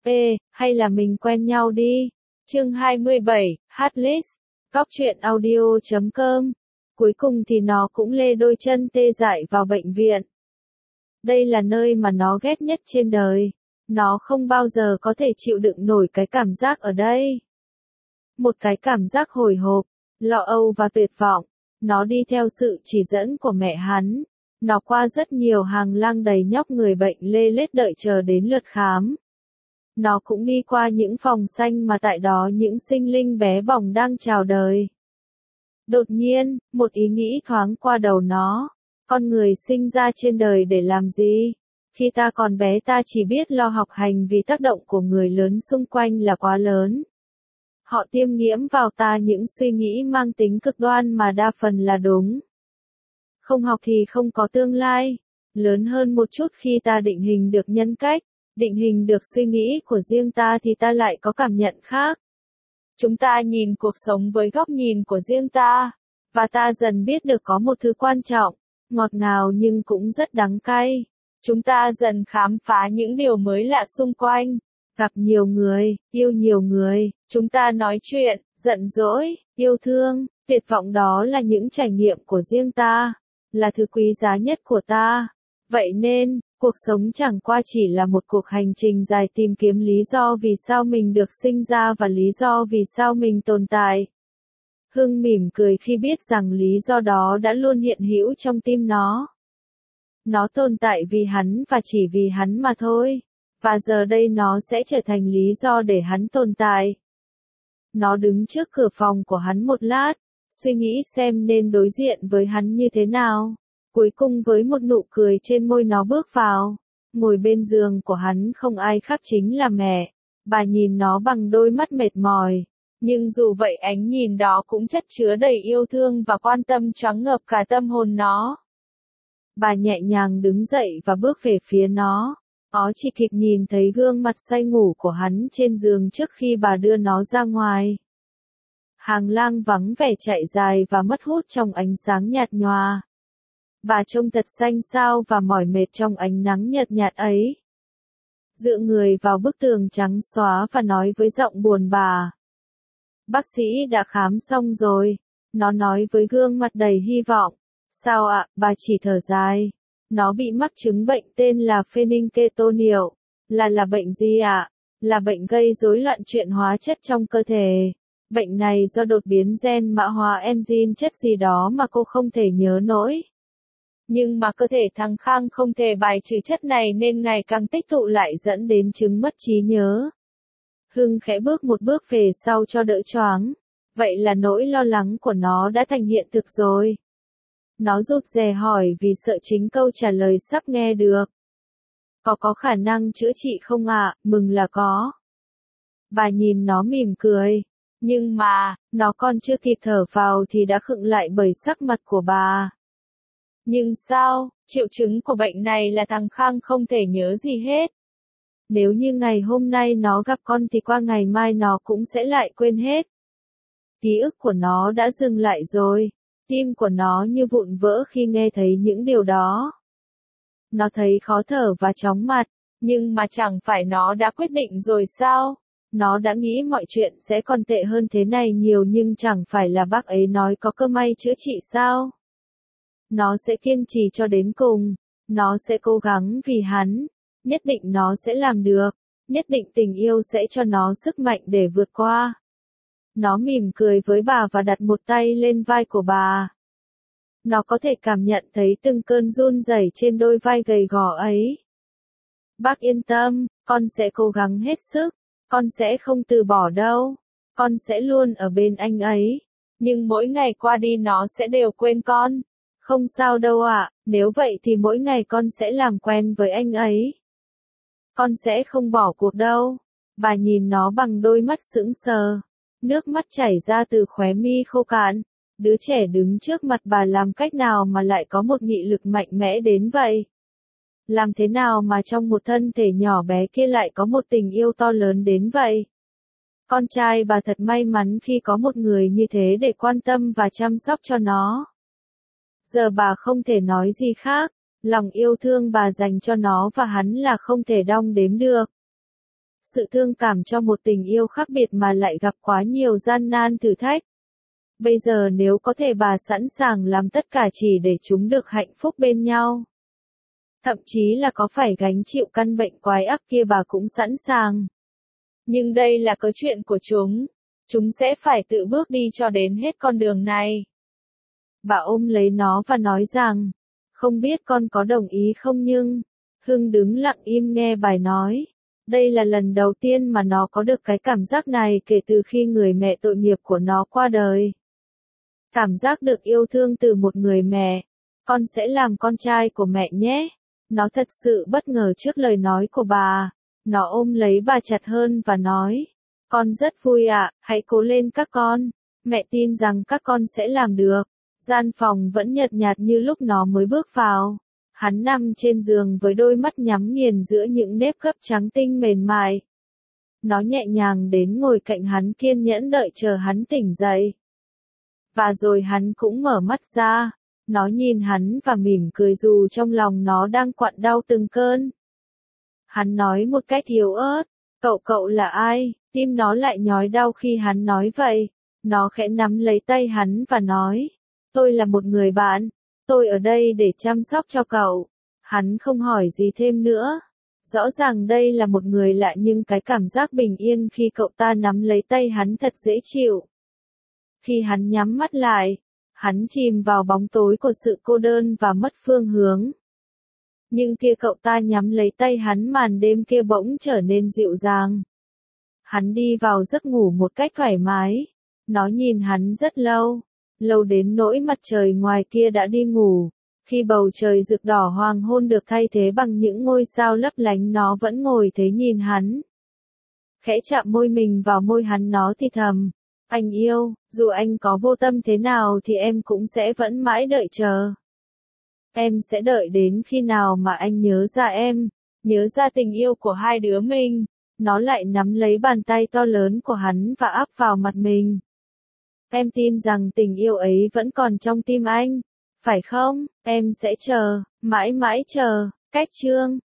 hay là mình quen nhau đi. Chương 27, Heartless, Cóc truyện audio.com. Cuối cùng thì nó cũng lê đôi chân tê dại vào bệnh viện. Đây là nơi mà nó ghét nhất trên đời. Nó không bao giờ có thể chịu đựng nổi cái cảm giác ở đây. Một cái cảm giác hồi hộp, lo âu và tuyệt vọng. Nó đi theo sự chỉ dẫn của mẹ hắn. Nó qua rất nhiều hàng lang đầy nhóc người bệnh lê lết đợi chờ đến lượt khám. Nó cũng đi qua những phòng xanh mà tại đó những sinh linh bé bỏng đang chào đời. Đột nhiên, một ý nghĩ thoáng qua đầu nó. Con người sinh ra trên đời để làm gì? Khi ta còn bé ta chỉ biết lo học hành vì tác động của người lớn xung quanh là quá lớn. Họ tiêm nhiễm vào ta những suy nghĩ mang tính cực đoan mà đa phần là đúng. Không học thì không có tương lai. Lớn hơn một chút khi ta định hình được nhân cách, định hình được suy nghĩ của riêng ta thì ta lại có cảm nhận khác. Chúng ta nhìn cuộc sống với góc nhìn của riêng ta, và ta dần biết được có một thứ quan trọng, ngọt ngào nhưng cũng rất đắng cay. Chúng ta dần khám phá những điều mới lạ xung quanh, gặp nhiều người, yêu nhiều người, chúng ta nói chuyện, giận dỗi, yêu thương, tuyệt vọng, đó là những trải nghiệm của riêng ta, là thứ quý giá nhất của ta. Vậy nên, cuộc sống chẳng qua chỉ là một cuộc hành trình dài tìm kiếm lý do vì sao mình được sinh ra và lý do vì sao mình tồn tại. Hưng mỉm cười khi biết rằng lý do đó đã luôn hiện hữu trong tim nó. Nó tồn tại vì hắn và chỉ vì hắn mà thôi. Và giờ đây nó sẽ trở thành lý do để hắn tồn tại. Nó đứng trước cửa phòng của hắn một lát, suy nghĩ xem nên đối diện với hắn như thế nào. Cuối cùng với một nụ cười trên môi nó bước vào. Ngồi bên giường của hắn không ai khác chính là mẹ. Bà nhìn nó bằng đôi mắt mệt mỏi. Nhưng dù vậy ánh nhìn đó cũng chất chứa đầy yêu thương và quan tâm choáng ngợp cả tâm hồn nó. Bà nhẹ nhàng đứng dậy và bước về phía nó. Nó chỉ kịp nhìn thấy gương mặt say ngủ của hắn trên giường trước khi bà đưa nó ra ngoài. Hàng lang vắng vẻ chạy dài và mất hút trong ánh sáng nhạt nhòa. Bà trông thật xanh xao và mỏi mệt trong ánh nắng nhợt nhạt ấy. Dựa người vào bức tường trắng xóa và nói với giọng buồn bã. Bác sĩ đã khám xong rồi. Nó nói với gương mặt đầy hy vọng. Sao ạ, bà chỉ thở dài. Nó bị mắc chứng bệnh tên là phenylketonuria. Là bệnh gì ạ? Là bệnh gây rối loạn chuyển hóa chất trong cơ thể. Bệnh này do đột biến gen mã hóa enzyme chất gì đó mà cô không thể nhớ nổi. Nhưng mà cơ thể thằng Khang không thể bài trừ chất này nên ngày càng tích tụ lại dẫn đến chứng mất trí nhớ. Hưng khẽ bước một bước về sau cho đỡ choáng. Vậy là nỗi lo lắng của nó đã thành hiện thực rồi. Nó rụt rè hỏi vì sợ chính câu trả lời sắp nghe được. Có khả năng chữa trị không ạ? Mừng là có. Bà nhìn nó mỉm cười. Nhưng mà, nó còn chưa kịp thở vào thì đã khựng lại bởi sắc mặt của bà. Nhưng sao, triệu chứng của bệnh này là thằng Khang không thể nhớ gì hết. Nếu như ngày hôm nay nó gặp con thì qua ngày mai nó cũng sẽ lại quên hết. Ký ức của nó đã dừng lại rồi. Tim của nó như vụn vỡ khi nghe thấy những điều đó. Nó thấy khó thở và chóng mặt, nhưng mà chẳng phải nó đã quyết định rồi sao? Nó đã nghĩ mọi chuyện sẽ còn tệ hơn thế này nhiều nhưng chẳng phải là bác ấy nói có cơ may chữa trị sao? Nó sẽ kiên trì cho đến cùng, nó sẽ cố gắng vì hắn, nhất định nó sẽ làm được, nhất định tình yêu sẽ cho nó sức mạnh để vượt qua. Nó mỉm cười với bà và đặt một tay lên vai của bà. Nó có thể cảm nhận thấy từng cơn run rẩy trên đôi vai gầy gò ấy. Bác yên tâm, con sẽ cố gắng hết sức, con sẽ không từ bỏ đâu, con sẽ luôn ở bên anh ấy. Nhưng mỗi ngày qua đi nó sẽ đều quên con. Không sao đâu ạ, nếu vậy thì mỗi ngày con sẽ làm quen với anh ấy. Con sẽ không bỏ cuộc đâu. Bà nhìn nó bằng đôi mắt sững sờ. Nước mắt chảy ra từ khóe mi khô cạn. Đứa trẻ đứng trước mặt bà làm cách nào mà lại có một nghị lực mạnh mẽ đến vậy? Làm thế nào mà trong một thân thể nhỏ bé kia lại có một tình yêu to lớn đến vậy? Con trai bà thật may mắn khi có một người như thế để quan tâm và chăm sóc cho nó. Giờ bà không thể nói gì khác, lòng yêu thương bà dành cho nó và hắn là không thể đong đếm được. sự thương cảm cho một tình yêu khác biệt mà lại gặp quá nhiều gian nan thử thách. Bây giờ nếu có thể bà sẵn sàng làm tất cả chỉ để chúng được hạnh phúc bên nhau. Thậm chí là có phải gánh chịu căn bệnh quái ác kia bà cũng sẵn sàng. Nhưng đây là câu chuyện của chúng. Chúng sẽ phải tự bước đi cho đến hết con đường này. Bà ôm lấy nó và nói rằng, không biết con có đồng ý không nhưng, Hưng đứng lặng im nghe bài nói. Đây là lần đầu tiên mà nó có được cái cảm giác này kể từ khi người mẹ tội nghiệp của nó qua đời. Cảm giác được yêu thương từ một người mẹ. Con sẽ làm con trai của mẹ nhé. Nó thật sự bất ngờ trước lời nói của bà. Nó ôm lấy bà chặt hơn và nói. Con rất vui ạ, hãy cố lên các con. Mẹ tin rằng các con sẽ làm được. Gian phòng vẫn nhợt nhạt như lúc nó mới bước vào. Hắn nằm trên giường với đôi mắt nhắm nghiền giữa những nếp gấp trắng tinh mềm mại. Nó nhẹ nhàng đến ngồi cạnh hắn kiên nhẫn đợi chờ hắn tỉnh dậy. Và rồi hắn cũng mở mắt ra. Nó nhìn hắn và mỉm cười dù trong lòng nó đang quặn đau từng cơn. Hắn nói một cách yếu ớt. Cậu là ai? Tim nó lại nhói đau khi hắn nói vậy. Nó khẽ nắm lấy tay hắn và nói. Tôi là một người bạn. Tôi ở đây để chăm sóc cho cậu. Hắn không hỏi gì thêm nữa. Rõ ràng đây là một người lạ nhưng cái cảm giác bình yên khi cậu ta nắm lấy tay hắn thật dễ chịu. Khi hắn nhắm mắt lại, hắn chìm vào bóng tối của sự cô đơn và mất phương hướng. Nhưng kia cậu ta nhắm lấy tay hắn màn đêm kia bỗng trở nên dịu dàng. Hắn đi vào giấc ngủ một cách thoải mái. Nó nhìn hắn rất lâu. Lâu đến nỗi mặt trời ngoài kia đã đi ngủ. Khi bầu trời rực đỏ hoàng hôn được thay thế bằng những ngôi sao lấp lánh nó vẫn ngồi thế nhìn hắn. Khẽ chạm môi mình vào môi hắn nó thì thầm. Anh yêu, dù anh có vô tâm thế nào thì em cũng sẽ vẫn mãi đợi chờ. Em sẽ đợi đến khi nào mà anh nhớ ra em, nhớ ra tình yêu của hai đứa mình. Nó lại nắm lấy bàn tay to lớn của hắn và áp vào mặt mình. Em tin rằng tình yêu ấy vẫn còn trong tim anh, phải không? Em sẽ chờ, mãi mãi chờ. Cách chương